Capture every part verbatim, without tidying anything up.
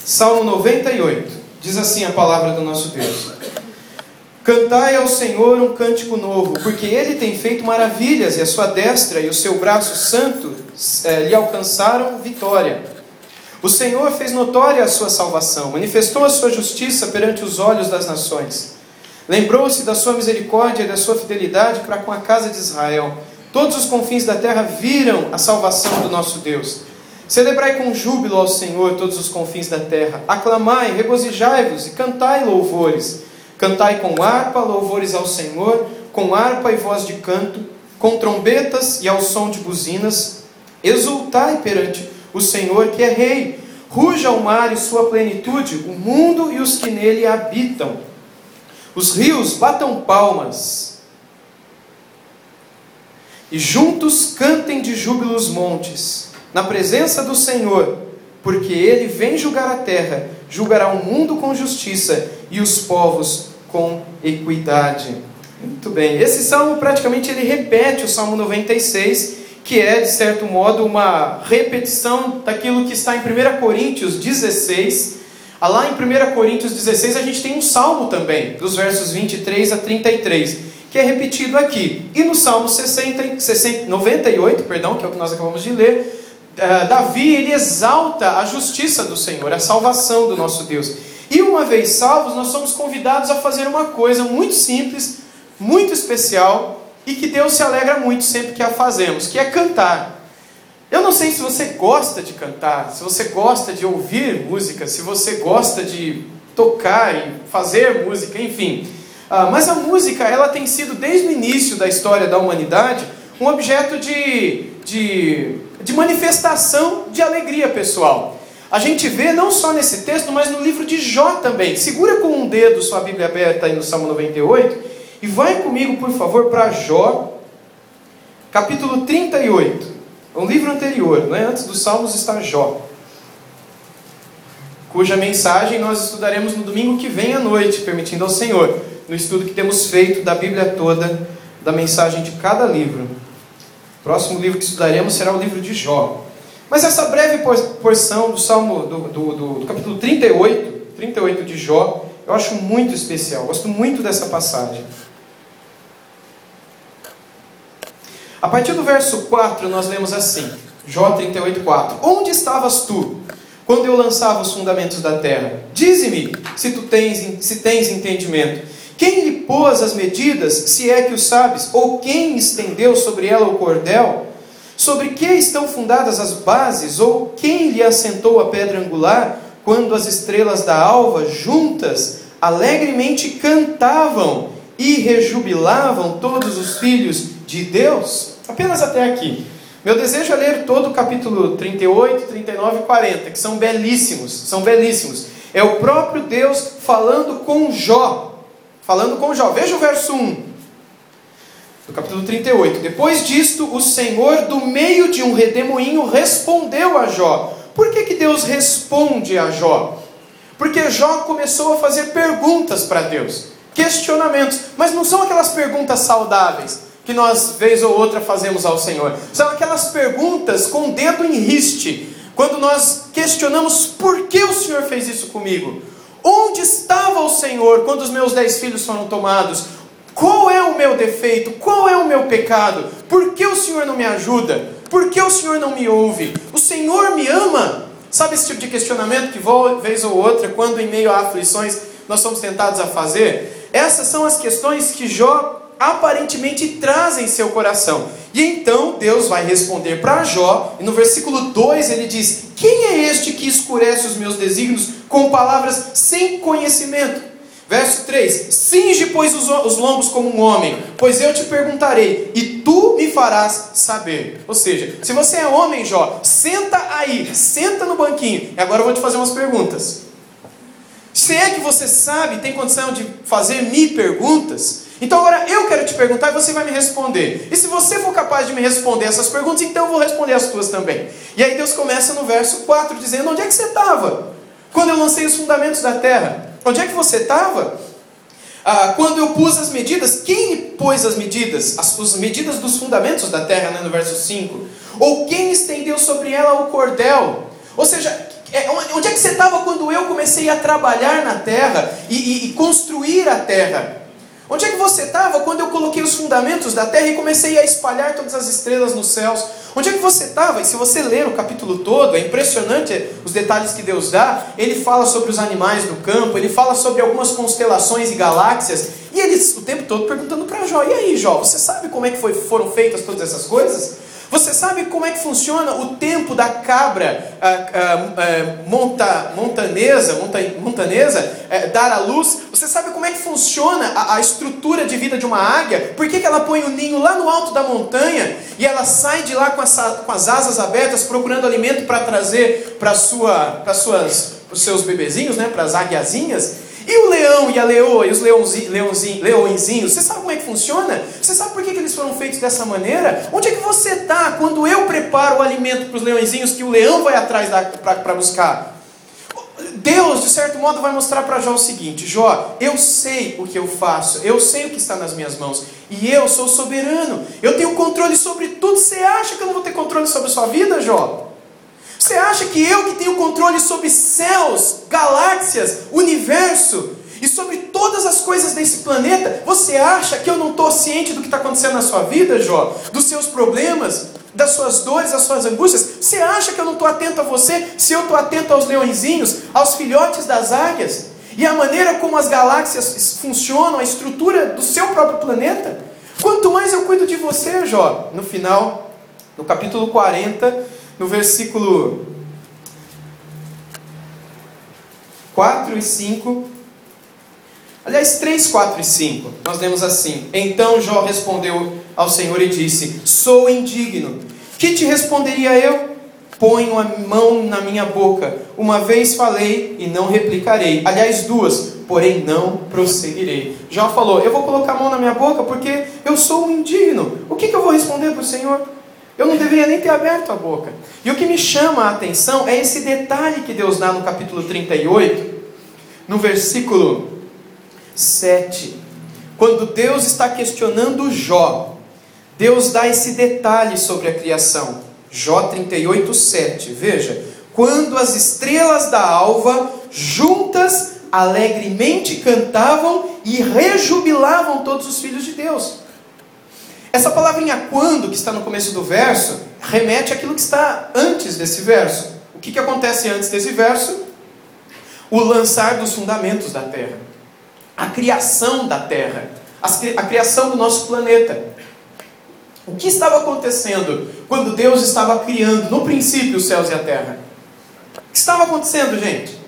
Salmo noventa e oito, diz assim a palavra do nosso Deus: Cantai ao Senhor um cântico novo, porque Ele tem feito maravilhas, e a sua destra e o seu braço santo eh, lhe alcançaram vitória. O Senhor fez notória a sua salvação, manifestou a sua justiça perante os olhos das nações. Lembrou-se da sua misericórdia e da sua fidelidade para com a casa de Israel. Todos os confins da terra viram a salvação do nosso Deus. Celebrai com júbilo ao Senhor todos os confins da terra. Aclamai, regozijai-vos e cantai louvores. Cantai com harpa, louvores ao Senhor, com harpa e voz de canto, com trombetas e ao som de buzinas. Exultai perante o Senhor, que é Rei. Ruja o mar e sua plenitude, o mundo e os que nele habitam. Os rios batam palmas, e juntos cantem de júbilo os montes, na presença do Senhor, porque Ele vem julgar a terra, julgará o mundo com justiça e os povos com equidade. Muito bem, esse salmo praticamente ele repete o Salmo noventa e seis, que é, de certo modo, uma repetição daquilo que está em primeira Coríntios dezesseis. Lá em primeira Coríntios dezesseis a gente tem um salmo também, dos versos vinte e três a trinta e três, que é repetido aqui. E no Salmo sessenta, sessenta, noventa e oito, perdão, que é o que nós acabamos de ler, Uh, Davi, ele exalta a justiça do Senhor, a salvação do nosso Deus. E uma vez salvos, nós somos convidados a fazer uma coisa muito simples, muito especial, e que Deus se alegra muito sempre que a fazemos, que é cantar. Eu não sei se você gosta de cantar, se você gosta de ouvir música, se você gosta de tocar e fazer música, enfim. Uh, mas a música, ela tem sido, desde o início da história da humanidade, um objeto de... de de manifestação de alegria pessoal. A gente vê não só nesse texto, mas no livro de Jó também. Segura com um dedo sua Bíblia aberta aí no Salmo noventa e oito e vai comigo, por favor, para Jó, capítulo trinta e oito. Um livro anterior, não é? Antes dos Salmos está Jó, cuja mensagem nós estudaremos no domingo que vem à noite, permitindo ao Senhor, no estudo que temos feito da Bíblia toda, da mensagem de cada livro. O próximo livro que estudaremos será o livro de Jó. Mas essa breve porção do Salmo, do, do, do, do capítulo trinta e oito, trinta e oito de Jó, eu acho muito especial. Gosto muito dessa passagem. A partir do verso quatro, nós lemos assim, Jó trinta e oito, quatro. Onde estavas tu, quando eu lançava os fundamentos da terra? Dize-me, se tu tens, se tens entendimento. Quem lhe pôs as medidas, se é que o sabes? Ou quem estendeu sobre ela o cordel? Sobre que estão fundadas as bases? Ou quem lhe assentou a pedra angular? Quando as estrelas da alva, juntas, alegremente cantavam e rejubilavam todos os filhos de Deus? Apenas até aqui. Meu desejo é ler todo o capítulo trinta e oito, trinta e nove e quarenta, que são belíssimos, são belíssimos. É o próprio Deus falando com Jó. Falando com Jó. Veja o verso um do capítulo trinta e oito. Depois disto, o Senhor, do meio de um redemoinho, respondeu a Jó. Por que que Deus responde a Jó? Porque Jó começou a fazer perguntas para Deus, questionamentos, mas não são aquelas perguntas saudáveis que nós, vez ou outra, fazemos ao Senhor. São aquelas perguntas com o dedo em riste, quando nós questionamos: por que o Senhor fez isso comigo? Onde estava o Senhor quando os meus dez filhos foram tomados? Qual é o meu defeito? Qual é o meu pecado? Por que o Senhor não me ajuda? Por que o Senhor não me ouve? O Senhor me ama? Sabe esse tipo de questionamento que, vez ou outra, quando em meio a aflições, nós somos tentados a fazer? Essas são as questões que Jó aparentemente traz em seu coração. E então Deus vai responder para Jó, e no versículo dois ele diz: quem é este que escurece os meus desígnios com palavras sem conhecimento? Verso três: cinge, pois, os, os lombos como um homem, pois eu te perguntarei, e tu me farás saber. Ou seja, se você é homem, Jó, senta aí, senta no banquinho, e agora eu vou te fazer umas perguntas. Se é que você sabe, tem condição de fazer-me perguntas, então agora eu quero te perguntar e você vai me responder. E se você for capaz de me responder essas perguntas, então eu vou responder as tuas também. E aí Deus começa no verso quatro, dizendo: onde é que você estava quando eu lancei os fundamentos da terra? Onde é que você estava ah, quando eu pus as medidas? Quem pôs as medidas? As, as medidas dos fundamentos da terra, né, no verso cinco. Ou quem estendeu sobre ela o cordel? Ou seja, Onde é que você estava quando eu comecei a trabalhar na terra e, e, e construir a terra? Onde é que você estava quando eu coloquei os fundamentos da terra e comecei a espalhar todas as estrelas nos céus? Onde é que você estava? E se você ler o capítulo todo, é impressionante os detalhes que Deus dá. Ele fala sobre os animais do campo, ele fala sobre algumas constelações e galáxias. E eles o tempo todo perguntando para Jó: e aí, Jó, você sabe como é que foi, foram feitas todas essas coisas? Você sabe como é que funciona o tempo da cabra ah, ah, ah, monta, montanesa, monta, montanesa ah, dar à luz? Você sabe como é que funciona a, a estrutura de vida de uma águia? Por que, que ela põe o ninho lá no alto da montanha e ela sai de lá com, essa, com as asas abertas procurando alimento para trazer para sua, para suas, os seus bebezinhos, né, para as águiazinhas? E o leão e a leoa e os leãozinhos, leãozinhos, leõezinhos, você sabe como é que funciona? Você sabe por que, que eles foram feitos dessa maneira? Onde é que você está quando eu preparo o alimento para os leõezinhos que o leão vai atrás para buscar? Deus, de certo modo, vai mostrar para Jó o seguinte: Jó, eu sei o que eu faço, eu sei o que está nas minhas mãos, e eu sou soberano, eu tenho controle sobre tudo. Você acha que eu não vou ter controle sobre a sua vida, Jó? Você acha que eu que tenho controle sobre céus, galáxias, universo e sobre todas as coisas desse planeta, você acha que eu não estou ciente do que está acontecendo na sua vida, Jó? Dos seus problemas, das suas dores, das suas angústias? Você acha que eu não estou atento a você, se eu estou atento aos leõezinhos, aos filhotes das águias? E a maneira como as galáxias funcionam, a estrutura do seu próprio planeta? Quanto mais eu cuido de você, Jó. No final, no capítulo quarenta... no versículo quatro e cinco, aliás, três, quatro e cinco, nós lemos assim: então Jó respondeu ao Senhor e disse: sou indigno, que te responderia eu? Ponho a mão na minha boca, uma vez falei e não replicarei, aliás duas, porém não prosseguirei. Jó falou: eu vou colocar a mão na minha boca porque eu sou um indigno, o que, que eu vou responder para o Senhor? Eu não deveria nem ter aberto a boca. E o que me chama a atenção é esse detalhe que Deus dá no capítulo trinta e oito, no versículo sete. Quando Deus está questionando Jó, Deus dá esse detalhe sobre a criação. Jó trinta e oito, sete. Veja: quando as estrelas da alva juntas alegremente cantavam e rejubilavam todos os filhos de Deus. Essa palavrinha quando, que está no começo do verso, remete àquilo que está antes desse verso. O que, que acontece antes desse verso? O lançar dos fundamentos da terra. A criação da terra. A criação do nosso planeta. O que estava acontecendo quando Deus estava criando, no princípio, os céus e a terra? O que estava acontecendo, gente?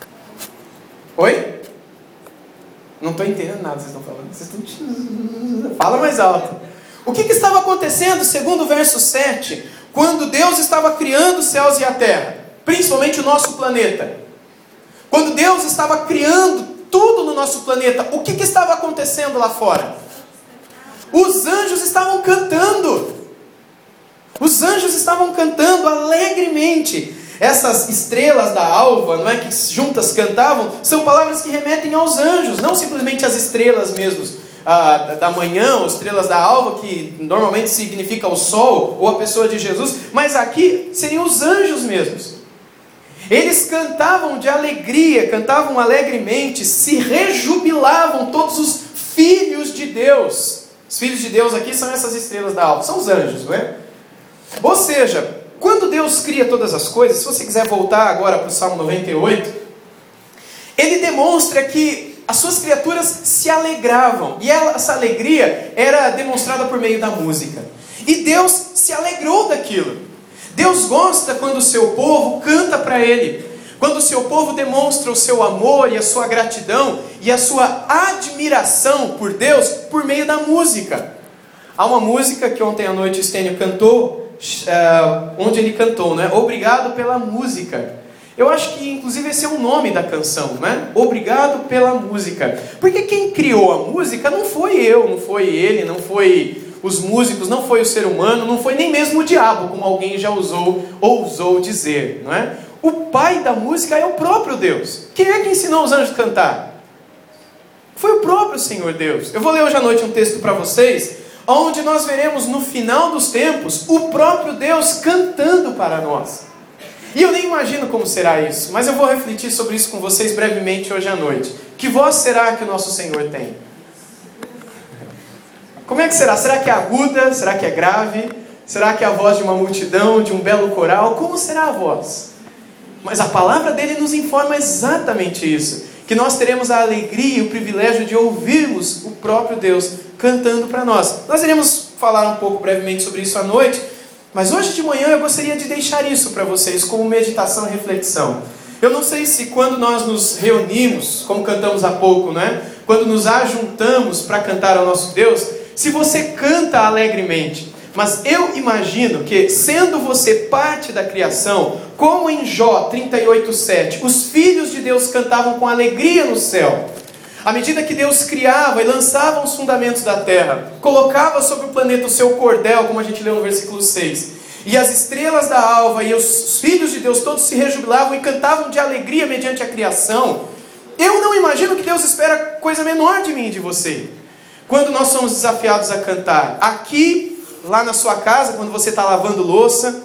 Oi? Não estou entendendo nada que vocês estão falando. Vocês estão... Fala mais alto. O que, que estava acontecendo, segundo o verso sete, quando Deus estava criando os céus e a terra, principalmente o nosso planeta? Quando Deus estava criando tudo no nosso planeta, o que, que estava acontecendo lá fora? Os anjos estavam cantando. Os anjos estavam cantando alegremente. Essas estrelas da alva, não é, que juntas cantavam, são palavras que remetem aos anjos, não simplesmente às estrelas mesmos. Ah, da manhã, as estrelas da alva, que normalmente significa o sol ou a pessoa de Jesus, mas aqui seriam os anjos mesmos. Eles cantavam de alegria, cantavam alegremente, se rejubilavam todos os filhos de Deus. Os filhos de Deus aqui são essas estrelas da alva, são os anjos, não é? Ou seja, quando Deus cria todas as coisas, se você quiser voltar agora para o Salmo noventa e oito, ele demonstra que as suas criaturas se alegravam. E ela, essa alegria era demonstrada por meio da música. E Deus se alegrou daquilo. Deus gosta quando o seu povo canta para Ele. Quando o seu povo demonstra o seu amor e a sua gratidão e a sua admiração por Deus por meio da música. Há uma música que ontem à noite o Stênio cantou, uh, onde ele cantou, né? Obrigado pela música. Eu acho que, inclusive, esse é o nome da canção, né? Obrigado pela música. Porque quem criou a música não foi eu, não foi ele, não foi os músicos, não foi o ser humano, não foi nem mesmo o diabo, como alguém já usou, ousou dizer, não é? O pai da música é o próprio Deus. Quem é que ensinou os anjos a cantar? Foi o próprio Senhor Deus. Eu vou ler hoje à noite um texto para vocês, onde nós veremos no final dos tempos, o próprio Deus cantando para nós. E eu nem imagino como será isso, mas eu vou refletir sobre isso com vocês brevemente hoje à noite. Que voz será que o nosso Senhor tem? Como é que será? Será que é aguda? Será que é grave? Será que é a voz de uma multidão, de um belo coral? Como será a voz? Mas a palavra dele nos informa exatamente isso. Que nós teremos a alegria e o privilégio de ouvirmos o próprio Deus cantando para nós. Nós iremos falar um pouco brevemente sobre isso à noite, mas hoje de manhã eu gostaria de deixar isso para vocês como meditação e reflexão. Eu não sei se quando nós nos reunimos, como cantamos há pouco, né? Quando nos ajuntamos para cantar ao nosso Deus, se você canta alegremente. Mas eu imagino que, sendo você parte da criação, como em Jó trinta e oito, sete, os filhos de Deus cantavam com alegria no céu. À medida que Deus criava e lançava os fundamentos da terra, colocava sobre o planeta o seu cordel, como a gente leu no versículo seis, e as estrelas da alva e os filhos de Deus todos se rejubilavam e cantavam de alegria mediante a criação, eu não imagino que Deus espera coisa menor de mim e de você. Quando nós somos desafiados a cantar, aqui, lá na sua casa, quando você está lavando louça,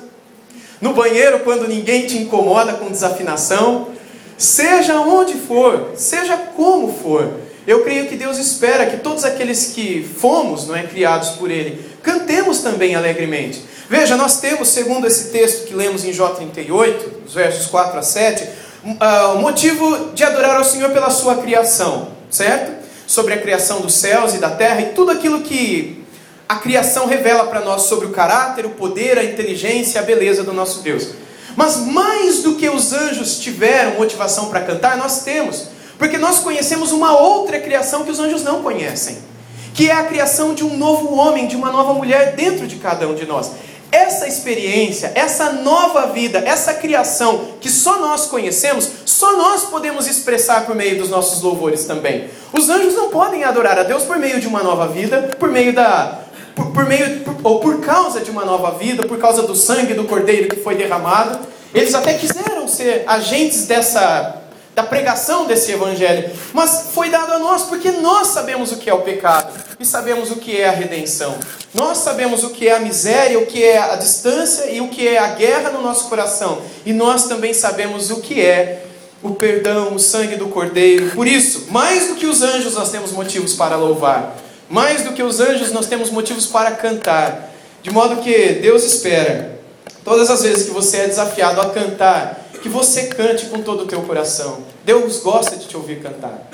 no banheiro, quando ninguém te incomoda com desafinação, seja onde for, seja como for, eu creio que Deus espera que todos aqueles que fomos, não é, criados por Ele, cantemos também alegremente. Veja, nós temos, segundo esse texto que lemos em Jó trinta e oito, os versos quatro a sete, o motivo de adorar ao Senhor pela sua criação, certo? Sobre a criação dos céus e da terra e tudo aquilo que a criação revela para nós sobre o caráter, o poder, a inteligência e a beleza do nosso Deus. Mas mais do que os anjos tiveram motivação para cantar, nós temos, porque nós conhecemos uma outra criação que os anjos não conhecem, que é a criação de um novo homem, de uma nova mulher dentro de cada um de nós. Essa experiência, essa nova vida, essa criação que só nós conhecemos, só nós podemos expressar por meio dos nossos louvores também. Os anjos não podem adorar a Deus por meio de uma nova vida, por meio da... Por, por meio, por, ou por causa de uma nova vida, por causa do sangue do Cordeiro que foi derramado. Eles até quiseram ser agentes dessa, da pregação desse Evangelho, mas foi dado a nós, porque nós sabemos o que é o pecado, e sabemos o que é a redenção. Nós sabemos o que é a miséria, o que é a distância, e o que é a guerra no nosso coração. E nós também sabemos o que é o perdão, o sangue do Cordeiro. Por isso, mais do que os anjos, nós temos motivos para louvar. Mais do que os anjos, nós temos motivos para cantar. De modo que Deus espera, todas as vezes que você é desafiado a cantar, que você cante com todo o teu coração. Deus gosta de te ouvir cantar.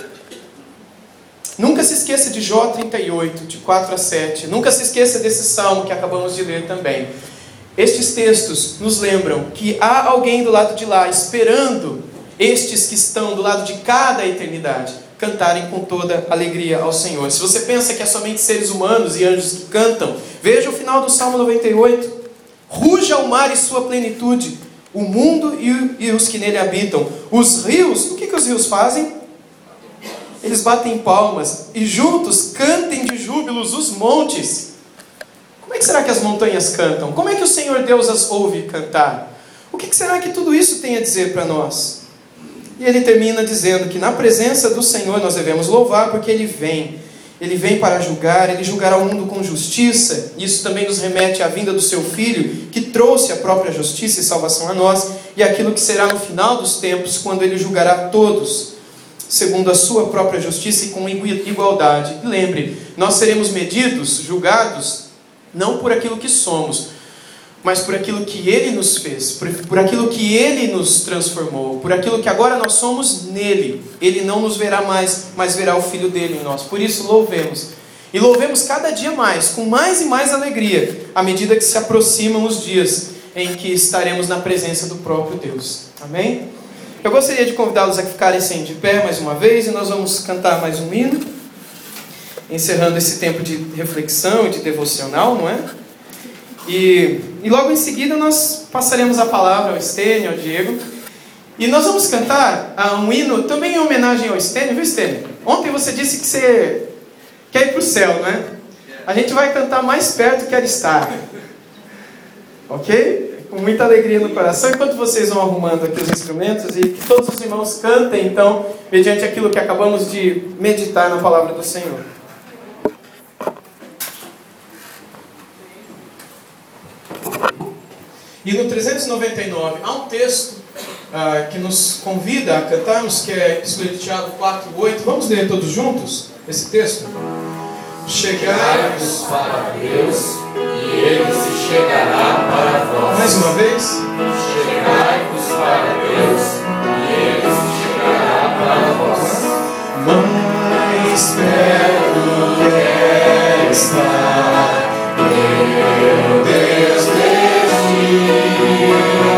Nunca se esqueça de Jó trinta e oito, de quatro a sete. Nunca se esqueça desse salmo que acabamos de ler também. Estes textos nos lembram que há alguém do lado de lá, esperando estes que estão do lado de cada eternidade cantarem com toda alegria ao Senhor. Se você pensa que é somente seres humanos e anjos que cantam, veja o final do Salmo noventa e oito. Ruja o mar e sua plenitude, o mundo e, e os que nele habitam. Os rios, o que, que os rios fazem? Eles batem palmas e juntos cantem de júbilos os montes. Como é que será que as montanhas cantam? Como é que o Senhor Deus as ouve cantar? O que, que será que tudo isso tem a dizer para nós? E ele termina dizendo que na presença do Senhor nós devemos louvar, porque Ele vem. Ele vem para julgar, Ele julgará o mundo com justiça. Isso também nos remete à vinda do Seu Filho, que trouxe a própria justiça e salvação a nós, e aquilo que será no final dos tempos, quando Ele julgará todos, segundo a Sua própria justiça e com igualdade. E lembre, nós seremos medidos, julgados, não por aquilo que somos, mas por aquilo que Ele nos fez, por, por aquilo que Ele nos transformou, por aquilo que agora nós somos nele. Ele não nos verá mais, mas verá o Filho dele em nós. Por isso louvemos. E louvemos cada dia mais, com mais e mais alegria, à medida que se aproximam os dias em que estaremos na presença do próprio Deus. Amém? Eu gostaria de convidá-los a ficarem sem de pé mais uma vez, e nós vamos cantar mais um hino, encerrando esse tempo de reflexão e de devocional, não é? E, e logo em seguida nós passaremos a palavra ao Estênio, ao Diego. E nós vamos cantar um hino também em homenagem ao Estênio, viu, Estênio? Ontem você disse que você quer ir para o céu, né? A gente vai cantar mais perto que quer estar. Ok? Com muita alegria no coração, enquanto vocês vão arrumando aqui os instrumentos, e que todos os irmãos cantem, então, mediante aquilo que acabamos de meditar na palavra do Senhor. E no trezentos e noventa e nove há um texto ah, que nos convida a cantarmos, que é Epístola de Tiago quatro, oito. Vamos ler todos juntos esse texto? Chegai-vos para Deus, e Ele se chegará para vós. Mais uma vez. Chegai-vos para Deus, e Ele se chegará para vós. Mais perto quer estar, meu Deus de ti,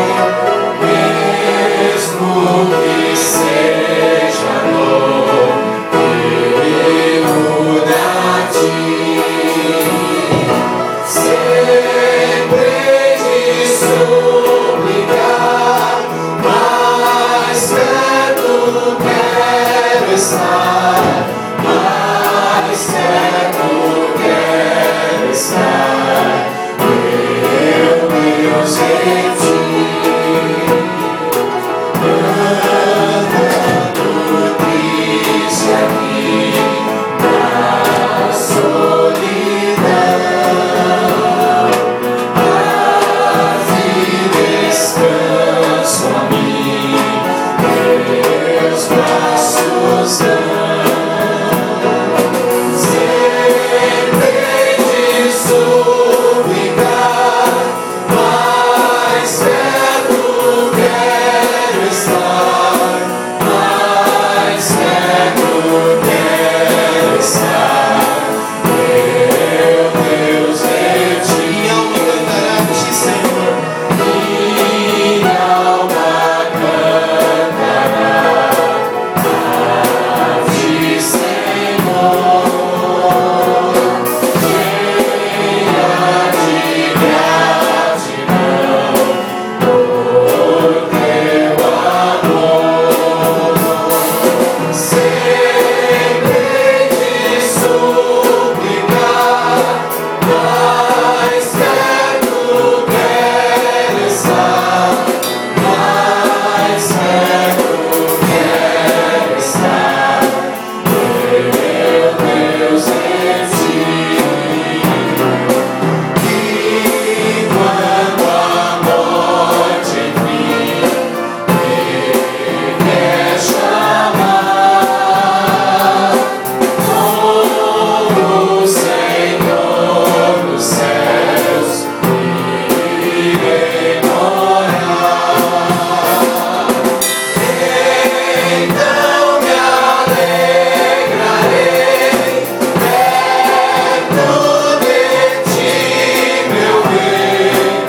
mesmo que seja longe, Ele muda a ti. Sempre te suplicar, mais perto quero estar, mais perto quero estar, meu Deus em ti. Andando triste aqui na solidão, paz e descanso a mim, meus braços dão. Sempre te suplicar, mais perto quero estar, mais perto quero estar, meu Deus em ti. Minha alma cantará a ti, Senhor. Minha alma cantará a ti, Senhor. Cheia de gratidão por teu amor. Sempre te suplicar, mais perto quero estar, mais perto quero estar, meu Deus em ti. E quando a morte vir, me quer chamar, como o Senhor dos céus, irei morar. Então me alegrarei perto de ti, meu bem,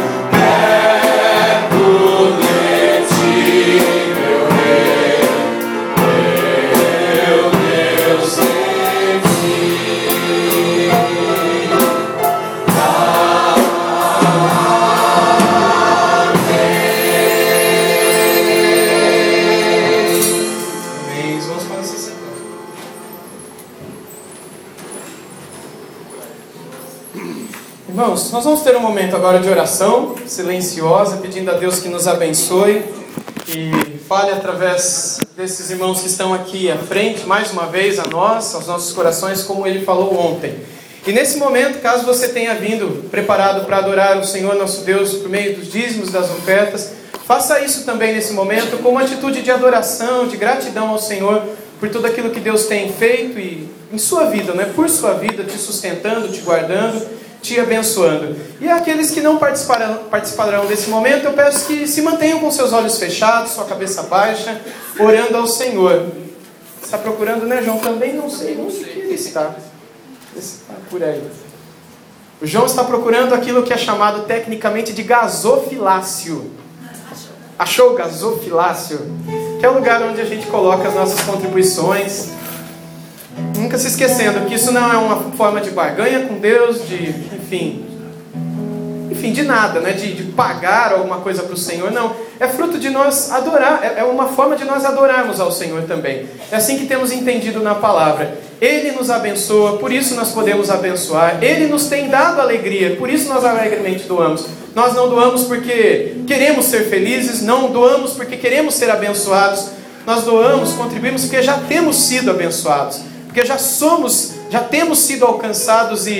perto de ti, meu rei, meu Deus em ti. Amém. Vamos para essa sentar. Irmãos, nós vamos ter um momento agora de oração silenciosa, pedindo a Deus que nos abençoe e fale através desses irmãos que estão aqui à frente, mais uma vez a nós, aos nossos corações, como ele falou ontem. E nesse momento, caso você tenha vindo preparado para adorar o Senhor nosso Deus por meio dos dízimos, das ofertas, faça isso também nesse momento com uma atitude de adoração, de gratidão ao Senhor por tudo aquilo que Deus tem feito e em sua vida, né? Por sua vida, te sustentando, te guardando, te abençoando. E aqueles que não participarão, participarão desse momento, eu peço que se mantenham com seus olhos fechados, sua cabeça baixa, orando ao Senhor. Está procurando, né, João? Também não sei onde que ele está. Ele está por aí. O João está procurando aquilo que é chamado tecnicamente de gasofilácio. Achou o gasofilácio? Que é o lugar onde a gente coloca as nossas contribuições. Nunca se esquecendo que isso não é uma forma de barganha com Deus, de, enfim, enfim, de nada, né? de, de pagar alguma coisa para o Senhor, não. É fruto de nós adorar, é, é uma forma de nós adorarmos ao Senhor também. É assim que temos entendido na palavra. Ele nos abençoa, por isso nós podemos abençoar. Ele nos tem dado alegria, por isso nós alegremente doamos. Nós não doamos porque queremos ser felizes, não doamos porque queremos ser abençoados. Nós doamos, contribuímos porque já temos sido abençoados. Porque já somos, já temos sido alcançados e,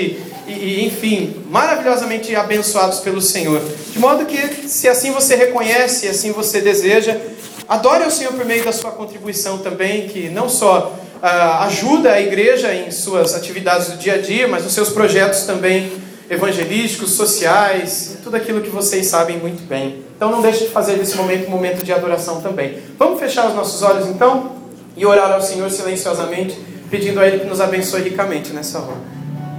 e, e enfim, maravilhosamente abençoados pelo Senhor. De modo que, se assim você reconhece, assim você deseja, adore ao Senhor por meio da sua contribuição também, que não só ah, ajuda a igreja em suas atividades do dia a dia, mas nos seus projetos também evangelísticos, sociais, tudo aquilo que vocês sabem muito bem. Então não deixe de fazer desse momento um momento de adoração também. Vamos fechar os nossos olhos então e orar ao Senhor silenciosamente, pedindo a Ele que nos abençoe ricamente nessa hora.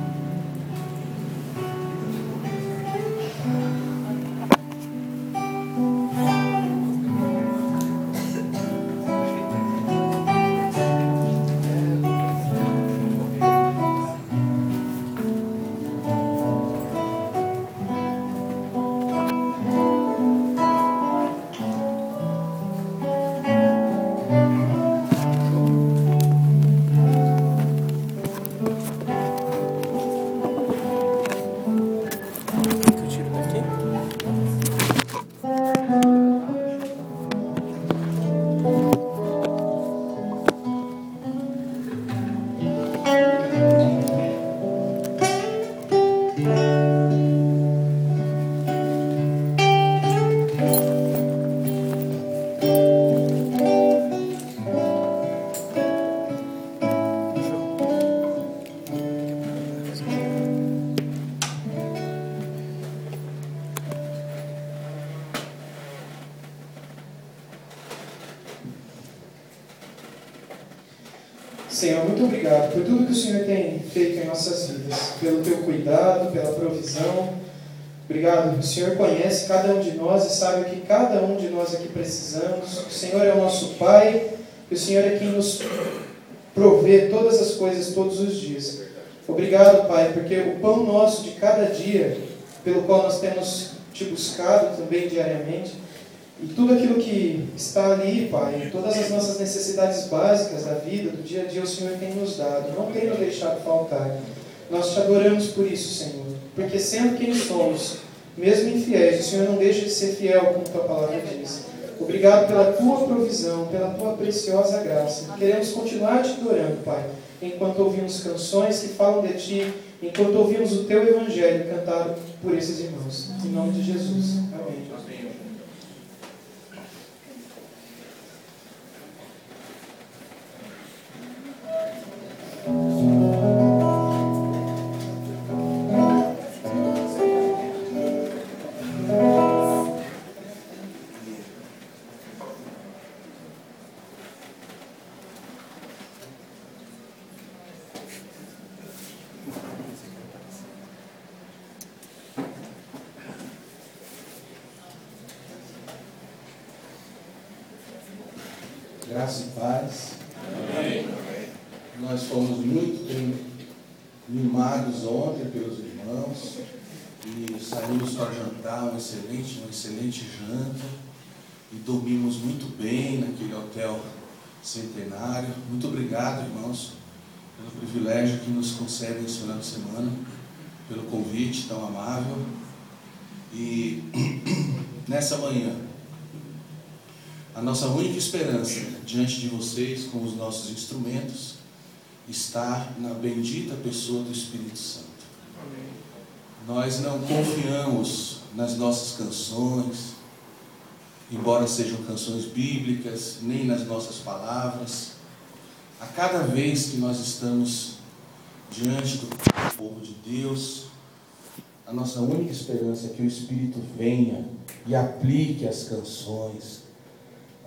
Senhor, muito obrigado por tudo que o Senhor tem feito em nossas vidas, pelo teu cuidado, pela provisão. Obrigado, o Senhor conhece cada um de nós e sabe o que cada um de nós aqui precisamos. O Senhor é o nosso Pai, e o Senhor é quem nos provê todas as coisas todos os dias. Obrigado, Pai, porque o pão nosso de cada dia, pelo qual nós temos te buscado também diariamente, e tudo aquilo que está ali, Pai, todas as nossas necessidades básicas da vida, do dia a dia, o Senhor tem nos dado, não tem nos deixado faltar. Nós te adoramos por isso, Senhor, porque sendo quem somos, mesmo infiéis, o Senhor não deixa de ser fiel, como tua palavra diz. Obrigado pela tua provisão, pela tua preciosa graça. Queremos continuar te adorando, Pai, enquanto ouvimos canções que falam de ti, enquanto ouvimos o teu evangelho cantado por esses irmãos. Em nome de Jesus. Amém. Graça e paz. Amém. Nós fomos muito bem mimados ontem pelos irmãos e saímos para jantar, um excelente, uma excelente janta, e dormimos muito bem naquele hotel centenário. Muito obrigado, irmãos, pelo privilégio que nos concedem esse final de semana, pelo convite tão amável. E nessa manhã, a nossa única esperança diante de vocês, com os nossos instrumentos, está na bendita pessoa do Espírito Santo. Amém. Nós não confiamos nas nossas canções, embora sejam canções bíblicas, nem nas nossas palavras. A cada vez que nós estamos diante do povo de Deus, a nossa única esperança é que o Espírito venha e aplique as canções,